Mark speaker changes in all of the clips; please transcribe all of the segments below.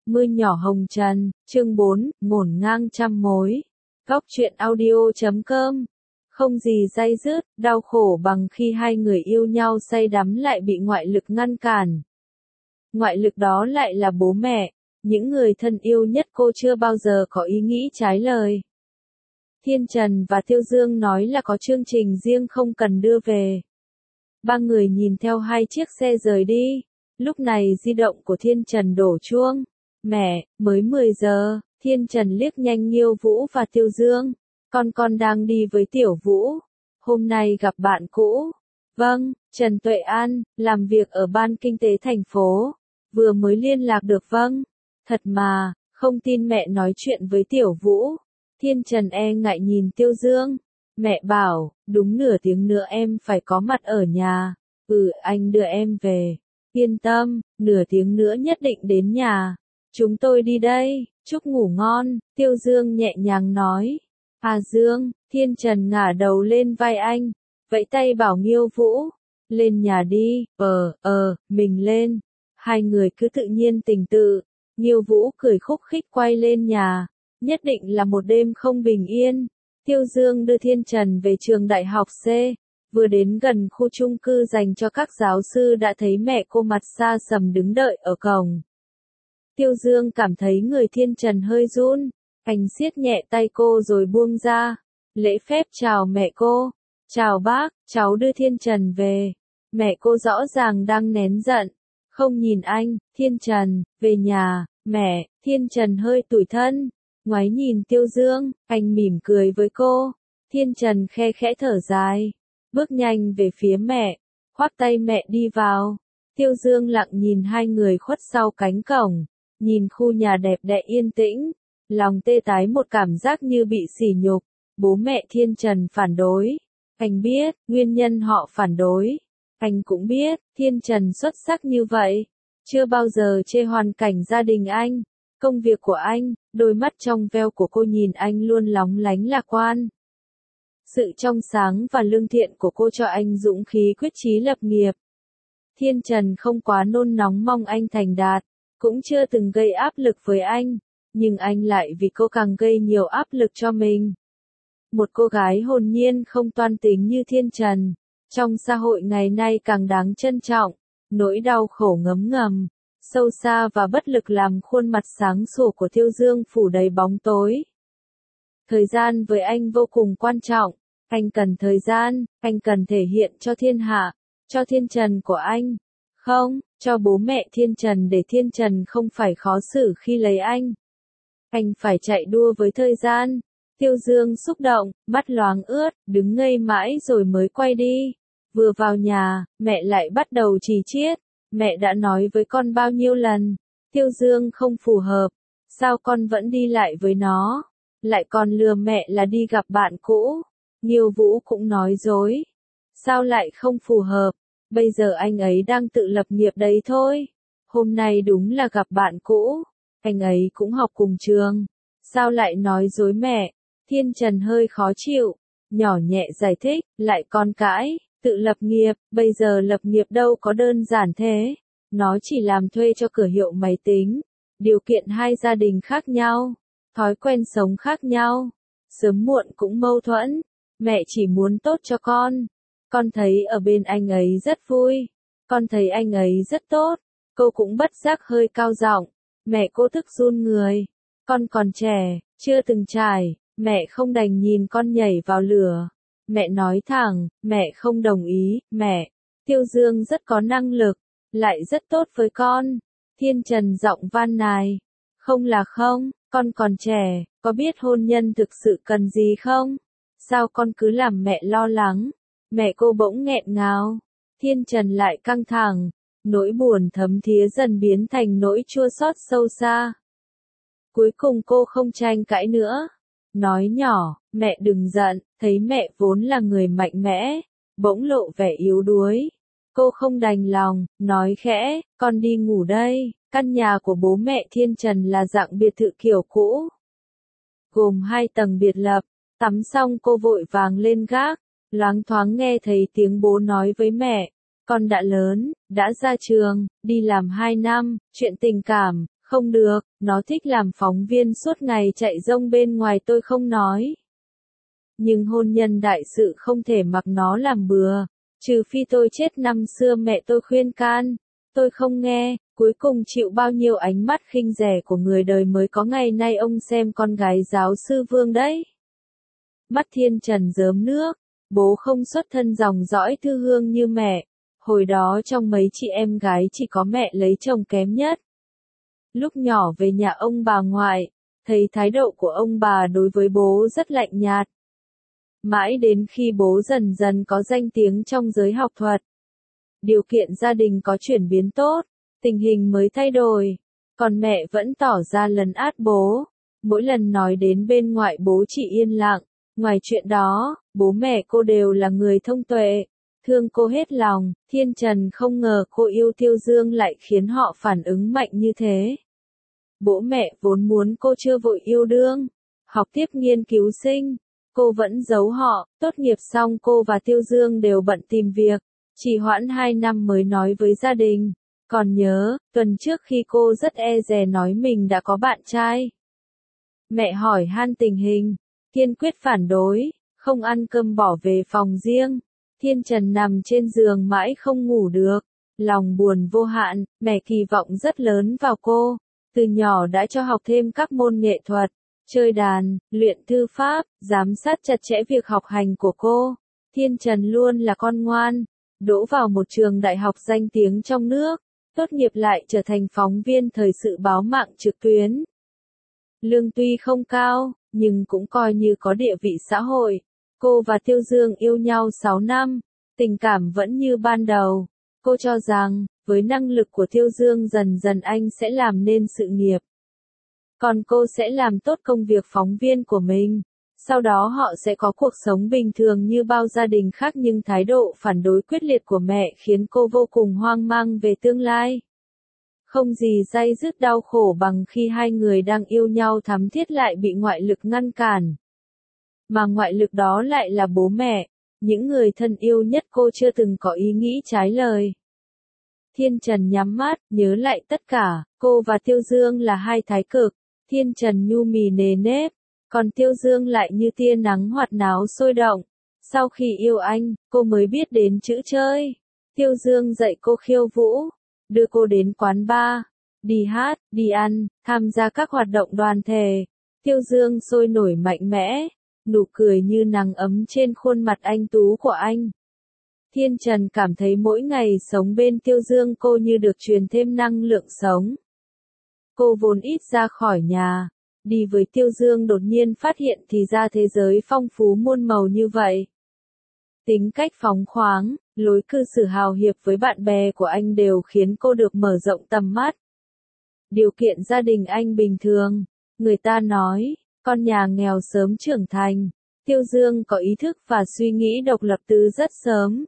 Speaker 1: Mưa nhỏ hồng trần, chương 4, ngổn ngang trăm mối. Góc truyện audio.com. Không gì day dứt, đau khổ bằng khi hai người yêu nhau say đắm lại bị ngoại lực ngăn cản. Ngoại lực đó lại là bố mẹ, những người thân yêu nhất cô chưa bao giờ có ý nghĩ trái lời. Thiên Trần và Tiêu Dương nói là có chương trình riêng không cần đưa về. Ba người nhìn theo hai chiếc xe rời đi. Lúc này di động của Thiên Trần đổ chuông. Mẹ, mới 10 giờ, Thiên Trần liếc nhanh Nghiêu Vũ và Tiêu Dương. Con đang đi với Tiểu Vũ. Hôm nay gặp bạn cũ. Vâng, Trần Tuệ An, làm việc ở Ban Kinh tế thành phố. Vừa mới liên lạc được vâng. Thật mà, không tin mẹ nói chuyện với Tiểu Vũ. Thiên Trần e ngại nhìn Tiêu Dương. Mẹ bảo, đúng nửa tiếng nữa em phải có mặt ở nhà. Anh đưa em về. Yên tâm, nửa tiếng nữa nhất định đến nhà. Chúng tôi đi đây, chúc ngủ ngon, Tiêu Dương nhẹ nhàng nói. À Dương, Thiên Trần ngả đầu lên vai anh, vẫy tay bảo Nghiêu Vũ, lên nhà đi, mình lên. Hai người cứ tự nhiên tình tự, Nghiêu Vũ cười khúc khích quay lên nhà, nhất định là một đêm không bình yên. Tiêu Dương đưa Thiên Trần về trường đại học C, vừa đến gần khu chung cư dành cho các giáo sư đã thấy mẹ cô mặt xa sầm đứng đợi ở cổng. Tiêu Dương cảm thấy người Thiên Trần hơi run, anh siết nhẹ tay cô rồi buông ra, lễ phép chào mẹ cô, chào bác, cháu đưa Thiên Trần về. Mẹ cô rõ ràng đang nén giận, không nhìn anh, Thiên Trần, về nhà, mẹ. Thiên Trần hơi tủi thân, ngoái nhìn Tiêu Dương, anh mỉm cười với cô. Thiên Trần khe khẽ thở dài, bước nhanh về phía mẹ, khoác tay mẹ đi vào. Tiêu Dương lặng nhìn hai người khuất sau cánh cổng, nhìn khu nhà đẹp đẽ yên tĩnh, lòng tê tái một cảm giác như bị sỉ nhục. Bố mẹ Thiên Trần phản đối, anh biết nguyên nhân họ phản đối, anh cũng biết Thiên Trần xuất sắc như vậy, chưa bao giờ chê hoàn cảnh gia đình anh, công việc của anh. Đôi mắt trong veo của cô nhìn anh luôn lóng lánh lạc quan. Sự trong sáng và lương thiện của cô cho anh dũng khí quyết chí lập nghiệp. Thiên Trần không quá nôn nóng mong anh thành đạt, cũng chưa từng gây áp lực với anh, nhưng anh lại vì cô càng gây nhiều áp lực cho mình. Một cô gái hồn nhiên không toan tính như Thiên Trần, trong xã hội ngày nay càng đáng trân trọng. Nỗi đau khổ ngấm ngầm, sâu xa và bất lực làm khuôn mặt sáng sủa của Tiêu Dương phủ đầy bóng tối. Thời gian với anh vô cùng quan trọng, anh cần thời gian, anh cần thể hiện cho thiên hạ, cho Thiên Trần của anh. Không, cho bố mẹ Thiên Trần để Thiên Trần không phải khó xử khi lấy anh. Anh phải chạy đua với thời gian. Tiêu Dương xúc động, mắt loáng ướt, đứng ngây mãi rồi mới quay đi. Vừa vào nhà, mẹ lại bắt đầu chỉ chiết. Mẹ đã nói với con bao nhiêu lần, Tiêu Dương không phù hợp, sao con vẫn đi lại với nó, lại còn lừa mẹ là đi gặp bạn cũ. Nghiêu Vũ cũng nói dối, sao lại không phù hợp, bây giờ anh ấy đang tự lập nghiệp đấy thôi. Hôm nay đúng là gặp bạn cũ, anh ấy cũng học cùng trường, sao lại nói dối mẹ. Thiên Trần hơi khó chịu, nhỏ nhẹ giải thích, lại còn cãi. Tự lập nghiệp, bây giờ lập nghiệp đâu có đơn giản thế. Nó chỉ làm thuê cho cửa hiệu máy tính. Điều kiện hai gia đình khác nhau, thói quen sống khác nhau, sớm muộn cũng mâu thuẫn. Mẹ chỉ muốn tốt cho con. Con thấy ở bên anh ấy rất vui. Con thấy anh ấy rất tốt. Cô cũng bất giác hơi cao giọng. Mẹ cô tức run người. Con còn trẻ, chưa từng trải. Mẹ không đành nhìn con nhảy vào lửa. Mẹ nói thẳng, mẹ không đồng ý. Mẹ, Tiêu Dương rất có năng lực, lại rất tốt với con. Thiên Trần giọng van nài. Không là không, con còn trẻ, có biết hôn nhân thực sự cần gì không? Sao con cứ làm mẹ lo lắng? Mẹ cô bỗng nghẹn ngào. Thiên Trần lại căng thẳng, nỗi buồn thấm thía dần biến thành nỗi chua xót sâu xa. Cuối cùng cô không tranh cãi nữa. Nói nhỏ, mẹ đừng giận, thấy mẹ vốn là người mạnh mẽ, bỗng lộ vẻ yếu đuối. Cô không đành lòng, nói khẽ, con đi ngủ đây. Căn nhà của bố mẹ Thiên Trần là dạng biệt thự kiểu cũ, gồm 2 tầng biệt lập. Tắm xong cô vội vàng lên gác, loáng thoáng nghe thấy tiếng bố nói với mẹ, con đã lớn, đã ra trường, đi làm 2 năm, chuyện tình cảm, Không được, nó thích làm phóng viên suốt ngày chạy rông bên ngoài tôi không nói. Nhưng hôn nhân đại sự không thể mặc nó làm bừa, trừ phi tôi chết năm xưa mẹ tôi khuyên can. Tôi không nghe, cuối cùng chịu bao nhiêu ánh mắt khinh rẻ của người đời mới có ngày nay ông xem con gái giáo sư Vương đấy. Mắt Thiên Trần rớm nước, bố không xuất thân dòng dõi thư hương như mẹ, hồi đó trong mấy chị em gái chỉ có mẹ lấy chồng kém nhất. Lúc nhỏ về nhà ông bà ngoại, thấy thái độ của ông bà đối với bố rất lạnh nhạt. Mãi đến khi bố dần dần có danh tiếng trong giới học thuật, điều kiện gia đình có chuyển biến tốt, tình hình mới thay đổi, còn mẹ vẫn tỏ ra lấn át bố. Mỗi lần nói đến bên ngoại bố chỉ yên lặng, ngoài chuyện đó, bố mẹ cô đều là người thông tuệ, thương cô hết lòng. Thiên Trần không ngờ cô yêu Tiêu Dương lại khiến họ phản ứng mạnh như thế. Bố mẹ vốn muốn cô chưa vội yêu đương, học tiếp nghiên cứu sinh, cô vẫn giấu họ. Tốt nghiệp xong cô và Tiêu Dương đều bận tìm việc, chỉ hoãn 2 năm mới nói với gia đình. Còn nhớ, tuần trước khi cô rất e dè nói mình đã có bạn trai, mẹ hỏi han tình hình, kiên quyết phản đối, không ăn cơm bỏ về phòng riêng. Thiên Trần nằm trên giường mãi không ngủ được, lòng buồn vô hạn. Mẹ kỳ vọng rất lớn vào cô, từ nhỏ đã cho học thêm các môn nghệ thuật, chơi đàn, luyện thư pháp, giám sát chặt chẽ việc học hành của cô. Thiên Trần luôn là con ngoan, đỗ vào một trường đại học danh tiếng trong nước, tốt nghiệp lại trở thành phóng viên thời sự báo mạng trực tuyến. Lương tuy không cao, nhưng cũng coi như có địa vị xã hội. Cô và Tiêu Dương yêu nhau 6 năm, tình cảm vẫn như ban đầu. Cô cho rằng, với năng lực của Tiêu Dương dần dần anh sẽ làm nên sự nghiệp. Còn cô sẽ làm tốt công việc phóng viên của mình. Sau đó họ sẽ có cuộc sống bình thường như bao gia đình khác, nhưng thái độ phản đối quyết liệt của mẹ khiến cô vô cùng hoang mang về tương lai. Không gì day dứt đau khổ bằng khi hai người đang yêu nhau thắm thiết lại bị ngoại lực ngăn cản. Mà ngoại lực đó lại là bố mẹ, những người thân yêu nhất cô chưa từng có ý nghĩ trái lời. Thiên Trần nhắm mắt, nhớ lại tất cả. Cô và Tiêu Dương là hai thái cực. Thiên Trần nhu mì nề nếp, còn Tiêu Dương lại như tia nắng hoạt náo sôi động. Sau khi yêu anh, cô mới biết đến chữ chơi. Tiêu Dương dạy cô khiêu vũ, đưa cô đến quán bar, đi hát, đi ăn, tham gia các hoạt động đoàn thể. Tiêu Dương sôi nổi mạnh mẽ, nụ cười như nắng ấm trên khuôn mặt anh tú của anh. Thiên Trần cảm thấy mỗi ngày sống bên Tiêu Dương cô như được truyền thêm năng lượng sống. Cô vốn ít ra khỏi nhà, đi với Tiêu Dương đột nhiên phát hiện thì ra thế giới phong phú muôn màu như vậy. Tính cách phóng khoáng, lối cư xử hào hiệp với bạn bè của anh đều khiến cô được mở rộng tầm mắt. Điều kiện gia đình anh bình thường, người ta nói, con nhà nghèo sớm trưởng thành. Tiêu Dương có ý thức và suy nghĩ độc lập từ rất sớm.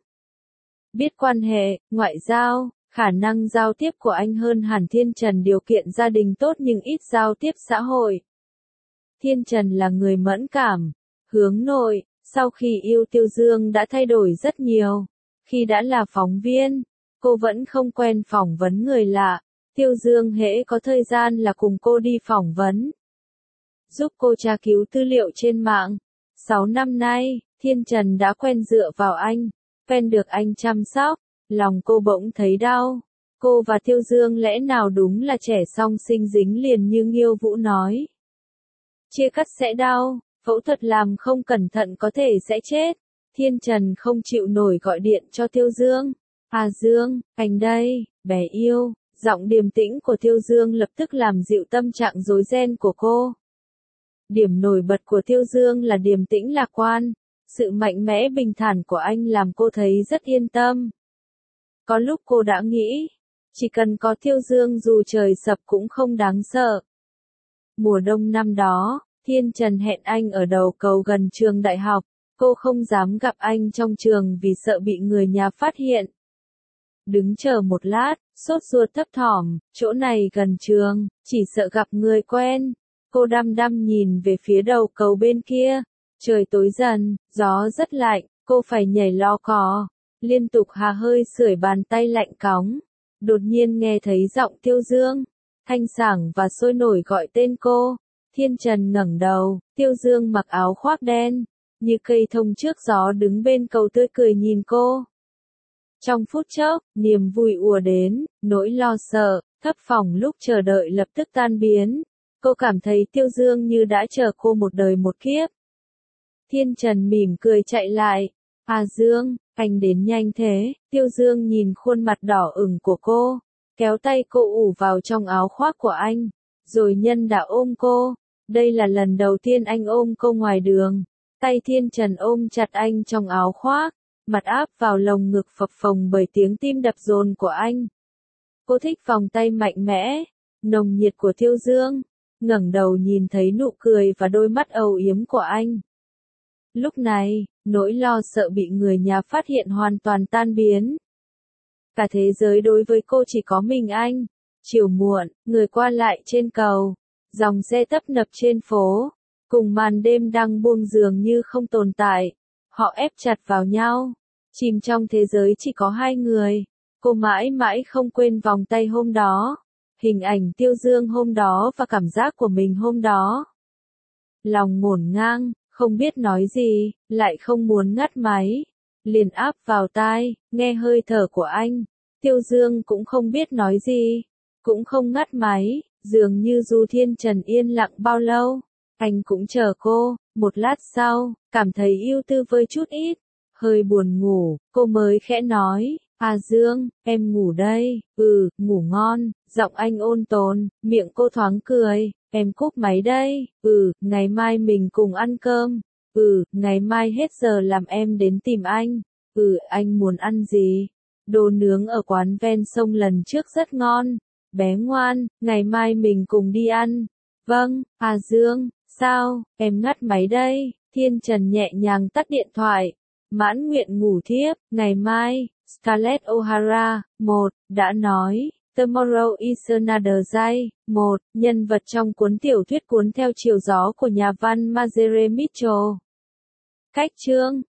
Speaker 1: Biết quan hệ, ngoại giao, khả năng giao tiếp của anh hơn hẳn Thiên Trần, điều kiện gia đình tốt nhưng ít giao tiếp xã hội. Thiên Trần là người mẫn cảm, hướng nội, sau khi yêu Tiêu Dương đã thay đổi rất nhiều. Khi đã là phóng viên, cô vẫn không quen phỏng vấn người lạ. Tiêu Dương hễ có thời gian là cùng cô đi phỏng vấn, giúp cô tra cứu tư liệu trên mạng. 6 năm nay, Thiên Trần đã quen dựa vào anh, quen được anh chăm sóc. Lòng cô bỗng thấy đau. Cô và Tiêu Dương lẽ nào đúng là trẻ song sinh dính liền như Nghiêu Vũ nói. Chia cắt sẽ đau, phẫu thuật làm không cẩn thận có thể sẽ chết. Thiên Trần không chịu nổi gọi điện cho Tiêu Dương. À Dương, anh đây, bé yêu. Giọng điềm tĩnh của Tiêu Dương lập tức làm dịu tâm trạng rối ren của cô. Điểm nổi bật của Tiêu Dương là điềm tĩnh lạc quan. Sự mạnh mẽ bình thản của anh làm cô thấy rất yên tâm. Có lúc cô đã nghĩ, chỉ cần có Tiêu Dương dù trời sập cũng không đáng sợ. Mùa đông năm đó, Thiên Trần hẹn anh ở đầu cầu gần trường đại học. Cô không dám gặp anh trong trường vì sợ bị người nhà phát hiện. Đứng chờ một lát, sốt ruột thấp thỏm, chỗ này gần trường, chỉ sợ gặp người quen. Cô đăm đăm nhìn về phía đầu cầu bên kia. Trời tối dần, gió rất lạnh, cô phải nhảy lò cò, liên tục hà hơi sưởi bàn tay lạnh cóng. Đột nhiên nghe thấy giọng Tiêu Dương. thanh sảng và sôi nổi gọi tên cô. Thiên Trần ngẩng đầu, Tiêu Dương mặc áo khoác đen, như cây thông trước gió đứng bên cầu tươi cười nhìn cô. Trong phút chốc, niềm vui ùa đến, nỗi lo sợ, thấp thỏm lúc chờ đợi lập tức tan biến. Cô cảm thấy Tiêu Dương như đã chờ cô một đời một kiếp. Thiên Trần mỉm cười chạy lại. À Dương, anh đến nhanh thế. Tiêu Dương nhìn khuôn mặt đỏ ửng của cô, kéo tay cô ủ vào trong áo khoác của anh, rồi nhân đã ôm cô. Đây là lần đầu tiên anh ôm cô ngoài đường. Tay Thiên Trần ôm chặt anh trong áo khoác, mặt áp vào lồng ngực phập phồng bởi tiếng tim đập dồn của anh. Cô thích vòng tay mạnh mẽ, nồng nhiệt của Tiêu Dương, ngẩng đầu nhìn thấy nụ cười và đôi mắt âu yếm của anh. Lúc này, nỗi lo sợ bị người nhà phát hiện hoàn toàn tan biến. Cả thế giới đối với cô chỉ có mình anh. Chiều muộn, người qua lại trên cầu, dòng xe tấp nập trên phố, cùng màn đêm đang buông dường như không tồn tại. Họ ép chặt vào nhau, chìm trong thế giới chỉ có hai người. Cô mãi mãi không quên vòng tay hôm đó, hình ảnh Tiêu Dương hôm đó và cảm giác của mình hôm đó. Lòng ngổn ngang, không biết nói gì, lại không muốn ngắt máy. Liền áp vào tai, nghe hơi thở của anh. Tiêu Dương cũng không biết nói gì, cũng không ngắt máy, dường như dù Thiên Trần yên lặng bao lâu, anh cũng chờ cô. Một lát sau, cảm thấy ưu tư với chút ít, hơi buồn ngủ, cô mới khẽ nói, à Dương, em ngủ đây. Ngủ ngon. Giọng anh ôn tồn, miệng cô thoáng cười, em cúp máy đây. Ngày mai mình cùng ăn cơm. Ngày mai hết giờ làm em đến tìm anh. Anh muốn ăn gì? Đồ nướng ở quán ven sông lần trước rất ngon. Bé ngoan, ngày mai mình cùng đi ăn. Vâng, à Dương, sao, em ngắt máy đây. Thiên Trần nhẹ nhàng tắt điện thoại. Mãn nguyện ngủ thiếp, ngày mai, Scarlett O'Hara, đã nói, Tomorrow is another day, nhân vật trong cuốn tiểu thuyết Cuốn theo chiều gió của nhà văn Margaret Mitchell. Cách chương